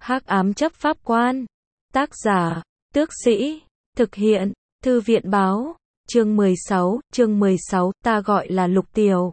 Hắc ám chấp pháp quan. Tác giả, Tước Sĩ. Thực hiện, Thư viện báo. Chương 16, ta gọi là Lục Tiểu.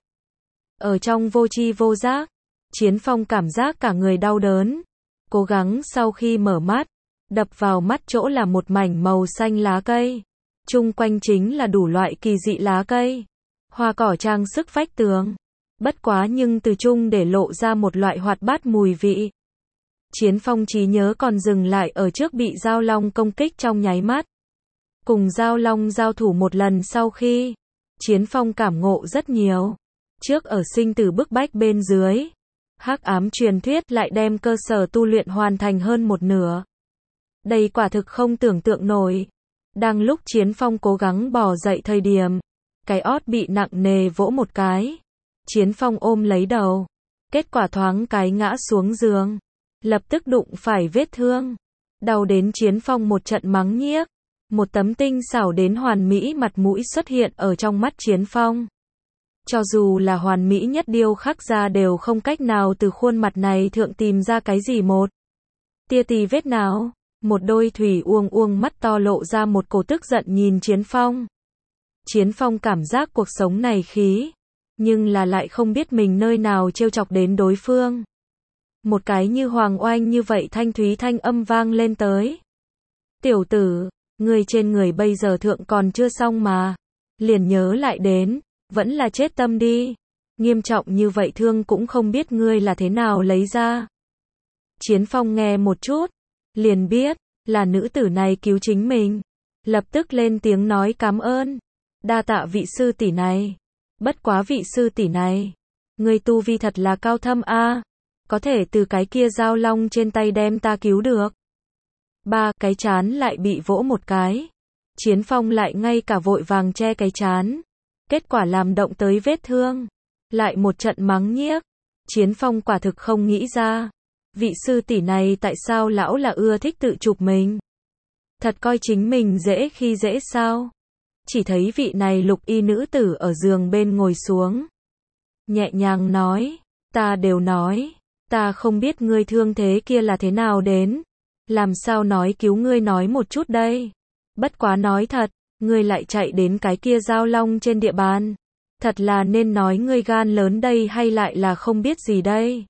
Ở trong vô tri vô giác, Chiến Phong cảm giác cả người đau đớn. Cố gắng sau khi mở mắt, đập vào mắt chỗ là một mảnh màu xanh lá cây. Chung quanh chính là đủ loại kỳ dị lá cây, hoa cỏ trang sức vách tường. Bất quá nhưng từ chung để lộ ra một loại hoạt bát mùi vị. Chiến Phong trí nhớ còn dừng lại ở trước bị Giao Long công kích trong nháy mắt. Cùng Giao Long giao thủ một lần sau khi, Chiến Phong cảm ngộ rất nhiều. Trước ở sinh tử bức bách bên dưới, hắc ám truyền thuyết lại đem cơ sở tu luyện hoàn thành hơn một nửa. Đây quả thực không tưởng tượng nổi. Đang lúc Chiến Phong cố gắng bò dậy thời điểm, cái ót bị nặng nề vỗ một cái. Chiến Phong ôm lấy đầu, kết quả thoáng cái ngã xuống giường, lập tức đụng phải vết thương. Đau đến Chiến Phong một trận mắng nhiếc. Một tấm tinh xảo đến hoàn mỹ mặt mũi xuất hiện ở trong mắt Chiến Phong. Cho dù là hoàn mỹ nhất điêu khắc ra đều không cách nào từ khuôn mặt này thượng tìm ra cái gì một tia tì vết nào. Một đôi thủy uông mắt to lộ ra một cổ tức giận nhìn Chiến Phong. Chiến Phong cảm giác cuộc sống này khí, nhưng là lại không biết mình nơi nào trêu chọc đến đối phương. Một cái như hoàng oanh như vậy thanh thúy thanh âm vang lên tới. Tiểu tử, ngươi trên người bây giờ thượng còn chưa xong mà. Liền nhớ lại đến, vẫn là chết tâm đi. Nghiêm trọng như vậy thương cũng không biết ngươi là thế nào lấy ra. Chiến Phong nghe một chút, liền biết, là nữ tử này cứu chính mình. Lập tức lên tiếng nói cảm ơn. Đa tạ vị sư tỷ này. Bất quá vị sư tỷ này, ngươi tu vi thật là cao thâm a, có thể từ cái kia Giao Long trên tay đem ta cứu được. Ba, cái chán lại bị vỗ một cái. Chiến Phong lại ngay cả vội vàng che cái chán. Kết quả làm động tới vết thương. Lại một trận mắng nhiếc. Chiến Phong quả thực không nghĩ ra. Vị sư tỷ này tại sao lão là ưa thích tự chụp mình? Thật coi chính mình dễ khi dễ sao? Chỉ thấy vị này lục y nữ tử ở giường bên ngồi xuống. Nhẹ nhàng nói. Ta đều nói. Ta không biết ngươi thương thế kia là thế nào đến. Làm sao nói cứu ngươi nói một chút đây. Bất quá nói thật, ngươi lại chạy đến cái kia Giao Long trên địa bàn. Thật là nên nói ngươi gan lớn đây hay lại là không biết gì đây.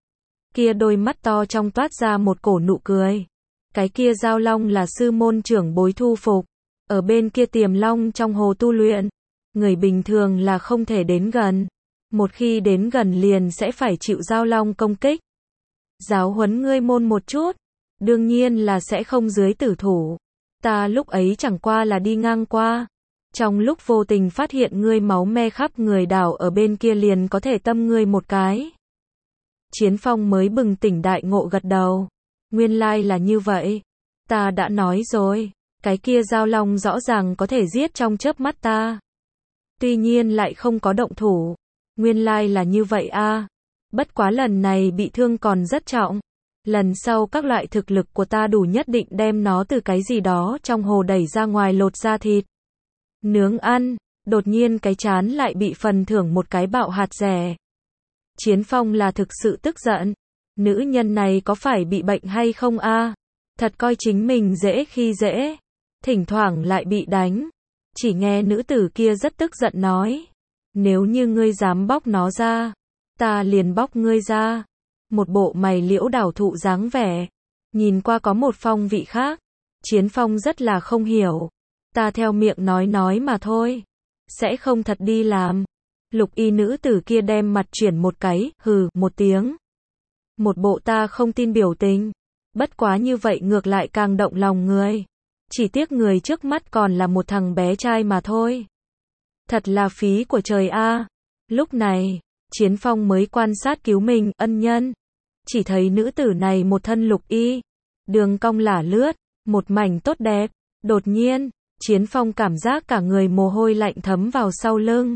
Kia đôi mắt to trong toát ra một cổ nụ cười. Cái kia Giao Long là sư môn trưởng bối thu phục. Ở bên kia Tiềm Long trong hồ tu luyện. Người bình thường là không thể đến gần. Một khi đến gần liền sẽ phải chịu Giao Long công kích. Giáo huấn ngươi môn một chút. Đương nhiên là sẽ không dưới tử thủ. Ta lúc ấy chẳng qua là đi ngang qua. Trong lúc vô tình phát hiện ngươi máu me khắp người đảo ở bên kia liền có thể tâm ngươi một cái. Chiến Phong mới bừng tỉnh đại ngộ gật đầu. Nguyên lai là như vậy. Ta đã nói rồi. Cái kia Giao Long rõ ràng có thể giết trong chớp mắt ta. Tuy nhiên lại không có động thủ. Nguyên lai là như vậy a. Bất quá lần này bị thương còn rất trọng. Lần sau các loại thực lực của ta đủ nhất định đem nó từ cái gì đó trong hồ đẩy ra ngoài lột ra thịt. Nướng ăn. Đột nhiên cái chán lại bị phần thưởng một cái bạo hạt rẻ. Chiến Phong là thực sự tức giận. Nữ nhân này có phải bị bệnh hay không a? Thật coi chính mình dễ khi dễ. Thỉnh thoảng lại bị đánh. Chỉ nghe nữ tử kia rất tức giận nói. Nếu như ngươi dám bóc nó ra, ta liền bóc ngươi ra. Một bộ mày liễu đảo thụ dáng vẻ. Nhìn qua có một phong vị khác. Chiến Phong rất là không hiểu. Ta theo miệng nói mà thôi. Sẽ không thật đi làm. Lục y nữ tử kia đem mặt chuyển một cái, hừ, một tiếng. Một bộ ta không tin biểu tình. Bất quá như vậy ngược lại càng động lòng người. Chỉ tiếc người trước mắt còn là một thằng bé trai mà thôi. Thật là phí của trời a. Lúc này, Chiến Phong mới quan sát cứu mình, ân nhân. Chỉ thấy nữ tử này một thân lục y. Đường cong lả lướt, một mảnh tốt đẹp. Đột nhiên, Chiến Phong cảm giác cả người mồ hôi lạnh thấm vào sau lưng.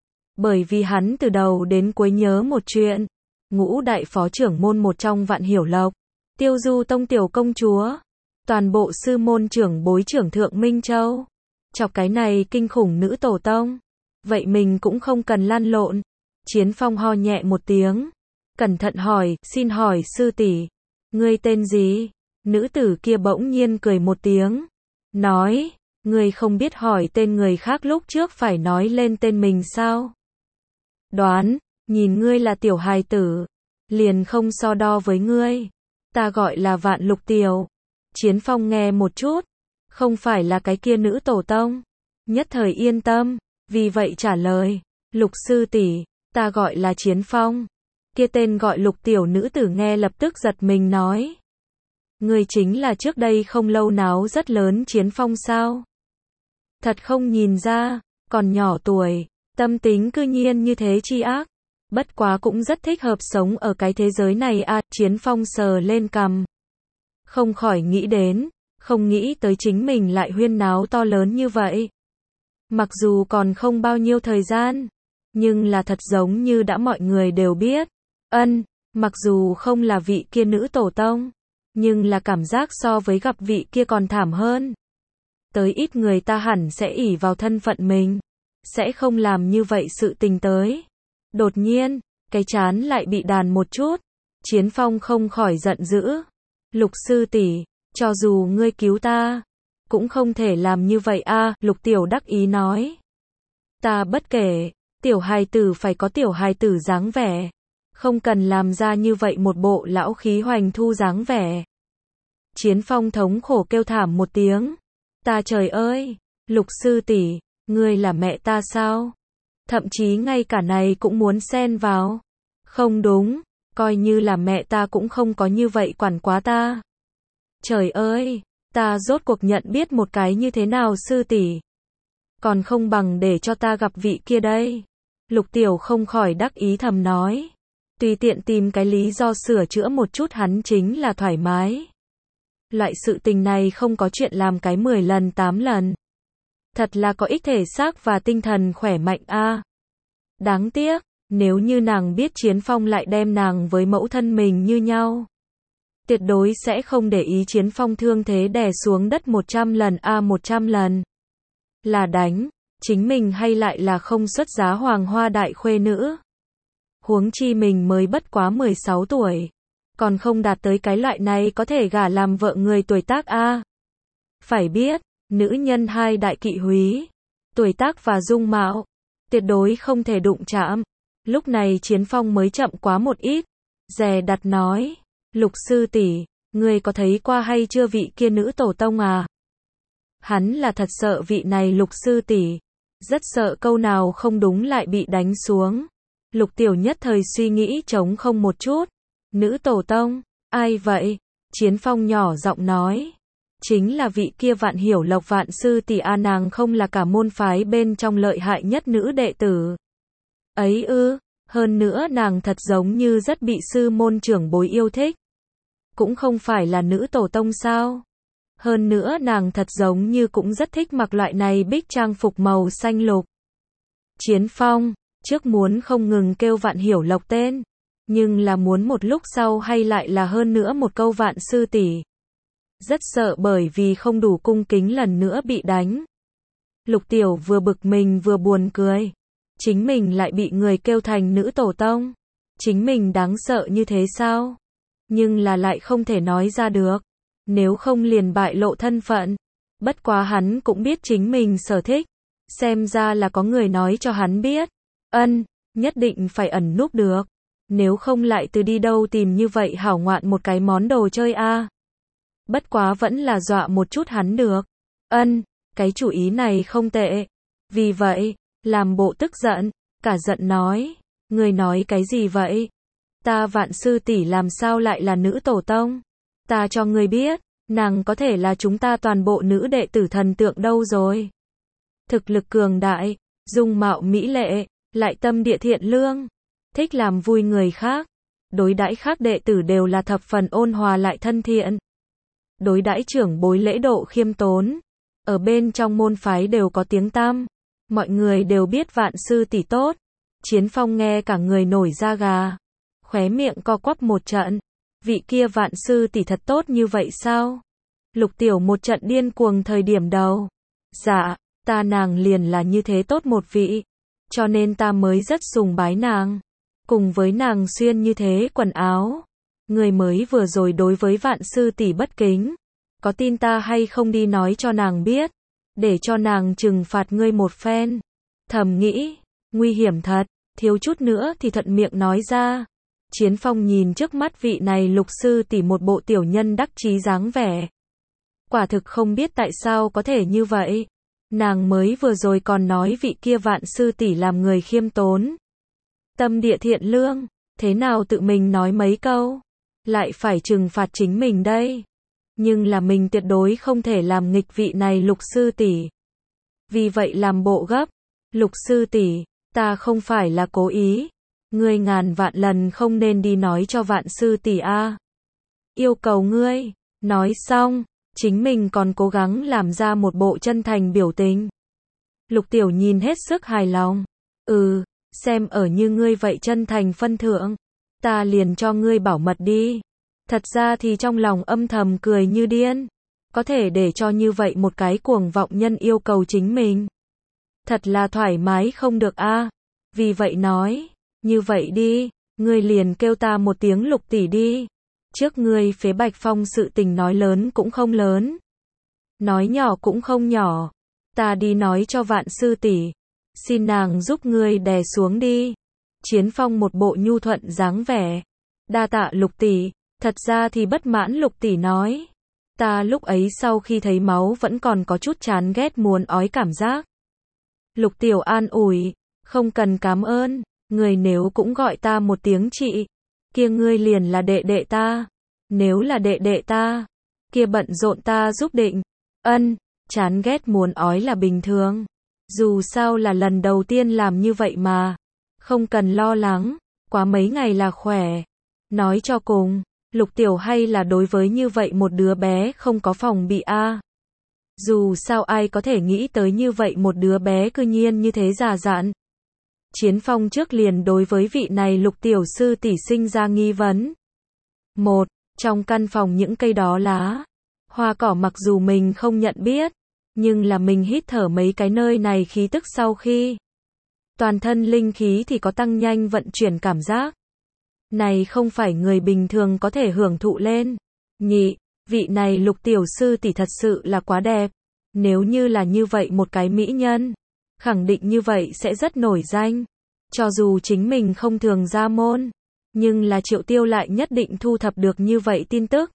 Bởi vì hắn từ đầu đến cuối nhớ một chuyện. Ngũ đại phó trưởng môn một trong Vạn Hiểu Lộc. Tiêu Du Tông tiểu công chúa. Toàn bộ sư môn trưởng bối trưởng thượng Minh Châu. Chọc cái này kinh khủng nữ tổ tông. Vậy mình cũng không cần lăn lộn. Chiến Phong ho nhẹ một tiếng. Cẩn thận hỏi, xin hỏi sư tỷ, Ngươi tên gì? Nữ tử kia bỗng nhiên cười một tiếng. Nói, ngươi không biết hỏi tên người khác lúc trước phải nói lên tên mình sao? Đoán, nhìn ngươi là tiểu hài tử, liền không so đo với ngươi. Ta gọi là Vạn Lục Tiểu. Chiến Phong nghe một chút, không phải là cái kia nữ tổ tông. Nhất thời yên tâm, vì vậy trả lời, Lục sư tỷ, ta gọi là Chiến Phong. Kia tên gọi Lục Tiểu nữ tử nghe lập tức giật mình nói. Ngươi chính là trước đây không lâu náo rất lớn Chiến Phong sao? Thật không nhìn ra, còn nhỏ tuổi, tâm tính cư nhiên như thế chi ác. Bất quá cũng rất thích hợp sống ở cái thế giới này à, Chiến Phong sờ lên cằm. Không khỏi nghĩ đến, không nghĩ tới chính mình lại huyên náo to lớn như vậy. Mặc dù còn không bao nhiêu thời gian, nhưng là thật giống như đã mọi người đều biết. Mặc dù không là vị kia nữ tổ tông, nhưng là cảm giác so với gặp vị kia còn thảm hơn. Tới ít người ta hẳn sẽ ỷ vào thân phận mình, sẽ không làm như vậy sự tình tới. Đột nhiên, cái trán lại bị đàn một chút. Chiến Phong không khỏi giận dữ. Lục sư tỷ, cho dù ngươi cứu ta, cũng không thể làm như vậy a, Lục Tiểu đắc ý nói. Ta bất kể, tiểu hài tử phải có tiểu hài tử dáng vẻ, không cần làm ra như vậy một bộ lão khí hoành thu dáng vẻ. Chiến Phong thống khổ kêu thảm một tiếng. Ta trời ơi, Lục sư tỷ, ngươi là mẹ ta sao? Thậm chí ngay cả này cũng muốn xen vào. Không đúng, coi như là mẹ ta cũng không có như vậy quản quá ta. Trời ơi, ta rốt cuộc nhận biết một cái như thế nào sư tỷ. Còn không bằng để cho ta gặp vị kia đây. Lục Tiểu không khỏi đắc ý thầm nói. Tùy tiện tìm cái lý do sửa chữa một chút hắn chính là thoải mái. Loại sự tình này không có chuyện làm cái 10 lần 8 lần. Thật là có ích thể xác và tinh thần khỏe mạnh a. Đáng tiếc, nếu như nàng biết Chiến Phong lại đem nàng với mẫu thân mình như nhau, tuyệt đối sẽ không để ý Chiến Phong thương thế đè xuống đất 100 lần a, 100 lần. Là đánh, chính mình hay lại là không xuất giá hoàng hoa đại khuê nữ. Huống chi mình mới bất quá 16 tuổi, còn không đạt tới cái loại này có thể gả làm vợ người tuổi tác a. Phải biết, nữ nhân hai đại kỵ húy, tuổi tác và dung mạo, tuyệt đối không thể đụng chạm. Lúc này Chiến Phong mới chậm quá một ít, dè đặt nói, Lục sư tỷ, ngươi có thấy qua hay chưa vị kia nữ tổ tông à? Hắn là thật sợ vị này Lục sư tỷ, rất sợ câu nào không đúng lại bị đánh xuống. Lục Tiểu nhất thời suy nghĩ trống không một chút. Nữ tổ tông, ai vậy? Chiến Phong nhỏ giọng nói. Chính là vị kia Vạn Hiểu Lộc Vạn sư tỷ a, nàng không là cả môn phái bên trong lợi hại nhất nữ đệ tử. Ấy ư, hơn nữa nàng thật giống như rất bị sư môn trưởng bối yêu thích. Cũng không phải là nữ tổ tông sao? Hơn nữa nàng thật giống như cũng rất thích mặc loại này bích trang phục màu xanh lục. Chiến Phong, trước muốn không ngừng kêu Vạn Hiểu Lộc tên, nhưng là muốn một lúc sau hay lại là hơn nữa một câu Vạn sư tỷ. Rất sợ bởi vì không đủ cung kính lần nữa bị đánh. Lục Tiểu vừa bực mình vừa buồn cười. Chính mình lại bị người kêu thành nữ tổ tông. Chính mình đáng sợ như thế sao? Nhưng là lại không thể nói ra được. Nếu không liền bại lộ thân phận. Bất quá hắn cũng biết chính mình sở thích. Xem ra là có người nói cho hắn biết. Nhất định phải ẩn núp được. Nếu không lại từ đi đâu tìm như vậy hảo ngoạn một cái món đồ chơi a. Bất quá vẫn là dọa một chút hắn được. Cái chủ ý này không tệ. Vì vậy, làm bộ tức giận, cả giận nói. Người nói cái gì vậy? Ta Vạn sư tỷ làm sao lại là nữ tổ tông? Ta cho người biết, nàng có thể là chúng ta toàn bộ nữ đệ tử thần tượng đâu rồi. Thực lực cường đại, dung mạo mỹ lệ, lại tâm địa thiện lương, thích làm vui người khác. Đối đãi khác đệ tử đều là thập phần ôn hòa lại thân thiện. Đối đãi trưởng bối lễ độ khiêm tốn. Ở bên trong môn phái đều có tiếng tăm. Mọi người đều biết Vạn sư tỷ tốt. Chiến Phong nghe cả người nổi da gà. Khóe miệng co quắp một trận. Vị kia Vạn sư tỷ thật tốt như vậy sao? Lục Tiểu một trận điên cuồng thời điểm đầu. Dạ, ta nàng liền là như thế tốt một vị. Cho nên ta mới rất sùng bái nàng. Cùng với nàng xuyên như thế quần áo. Ngươi mới vừa rồi đối với Vạn sư tỷ bất kính, có tin ta hay không đi nói cho nàng biết, để cho nàng trừng phạt ngươi một phen. Thầm nghĩ, nguy hiểm thật, thiếu chút nữa thì thuận miệng nói ra. Chiến Phong nhìn trước mắt vị này Lục sư tỷ một bộ tiểu nhân đắc chí dáng vẻ. Quả thực không biết tại sao có thể như vậy. Nàng mới vừa rồi còn nói vị kia Vạn sư tỷ làm người khiêm tốn, tâm địa thiện lương, thế nào tự mình nói mấy câu, lại phải trừng phạt chính mình đây. Nhưng là mình tuyệt đối không thể làm nghịch vị này Lục sư tỷ. Vì vậy làm bộ gấp, Lục sư tỷ, ta không phải là cố ý, ngươi ngàn vạn lần không nên đi nói cho Vạn sư tỷ a. Yêu cầu ngươi. Nói xong, chính mình còn cố gắng làm ra một bộ chân thành biểu tình. Lục Tiểu nhìn hết sức hài lòng. Xem ở như ngươi vậy chân thành phân thượng, ta liền cho ngươi bảo mật đi. Thật ra thì trong lòng âm thầm cười như điên. Có thể để cho như vậy một cái cuồng vọng nhân yêu cầu chính mình. Thật là thoải mái không được a. Vì vậy nói, như vậy đi, ngươi liền kêu ta một tiếng Lục tỷ đi. Trước ngươi phế Bạch Phong sự tình nói lớn cũng không lớn, nói nhỏ cũng không nhỏ. Ta đi nói cho Vạn sư tỷ, xin nàng giúp ngươi đè xuống đi. Chiến Phong một bộ nhu thuận dáng vẻ. Đa tạ Lục tỷ. Thật ra thì bất mãn Lục tỷ nói, ta lúc ấy sau khi thấy máu vẫn còn có chút chán ghét muốn ói cảm giác. Lục Tiểu an ủi, không cần cảm ơn, người nếu cũng gọi ta một tiếng chị, kia ngươi liền là đệ đệ ta. Nếu là đệ đệ ta, kia bận rộn ta giúp định. Chán ghét muốn ói là bình thường. Dù sao là lần đầu tiên làm như vậy mà. Không cần lo lắng, quá mấy ngày là khỏe. Nói cho cùng, Lục Tiểu hay là đối với như vậy một đứa bé không có phòng bị a. Dù sao ai có thể nghĩ tới như vậy một đứa bé cư nhiên như thế già dặn. Chiến Phong trước liền đối với vị này Lục tiểu sư tỷ sinh ra nghi vấn. Trong căn phòng những cây đó lá, hoa cỏ mặc dù mình không nhận biết, nhưng là mình hít thở mấy cái nơi này khí tức sau khi toàn thân linh khí thì có tăng nhanh vận chuyển cảm giác. Này không phải người bình thường có thể hưởng thụ lên. Vị này Lục tiểu sư tỷ thật sự là quá đẹp. Nếu như là như vậy một cái mỹ nhân, khẳng định như vậy sẽ rất nổi danh. Cho dù chính mình không thường ra môn, nhưng là Triệu Tiêu lại nhất định thu thập được như vậy tin tức.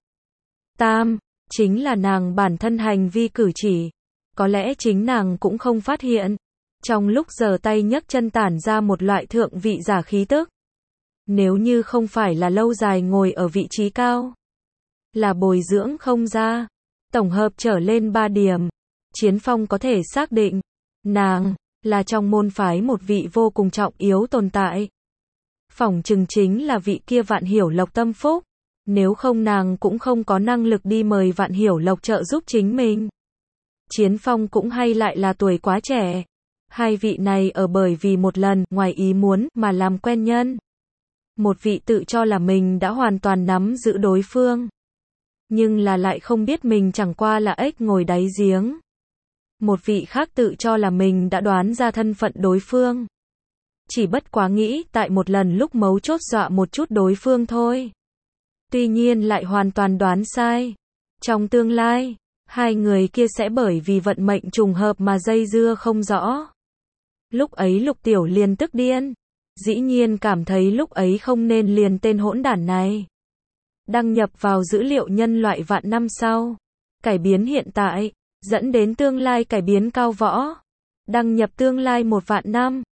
Chính là nàng bản thân hành vi cử chỉ. Có lẽ chính nàng cũng không phát hiện. Trong lúc giở tay nhấc chân tản ra một loại thượng vị giả khí tức. Nếu như không phải là lâu dài ngồi ở vị trí cao, là bồi dưỡng không ra, tổng hợp trở lên 3 điểm, Chiến Phong có thể xác định, nàng là trong môn phái một vị vô cùng trọng yếu tồn tại. Phỏng chừng chính là vị kia Vạn Hiểu Lộc tâm phúc, nếu không nàng cũng không có năng lực đi mời Vạn Hiểu Lộc trợ giúp chính mình. Chiến Phong cũng hay lại là tuổi quá trẻ. Hai vị này ở bởi vì một lần ngoài ý muốn mà làm quen nhân. Một vị tự cho là mình đã hoàn toàn nắm giữ đối phương, nhưng là lại không biết mình chẳng qua là ếch ngồi đáy giếng. Một vị khác tự cho là mình đã đoán ra thân phận đối phương, chỉ bất quá nghĩ tại một lần lúc mấu chốt dọa một chút đối phương thôi. Tuy nhiên lại hoàn toàn đoán sai. Trong tương lai, hai người kia sẽ bởi vì vận mệnh trùng hợp mà dây dưa không rõ. Lúc ấy Lục Tiểu liền tức điên. Dĩ nhiên cảm thấy lúc ấy không nên liền tên hỗn đản này đăng nhập vào dữ liệu nhân loại vạn năm sau, cải biến hiện tại, dẫn đến tương lai cải biến cao võ, đăng nhập tương lai 1 vạn năm.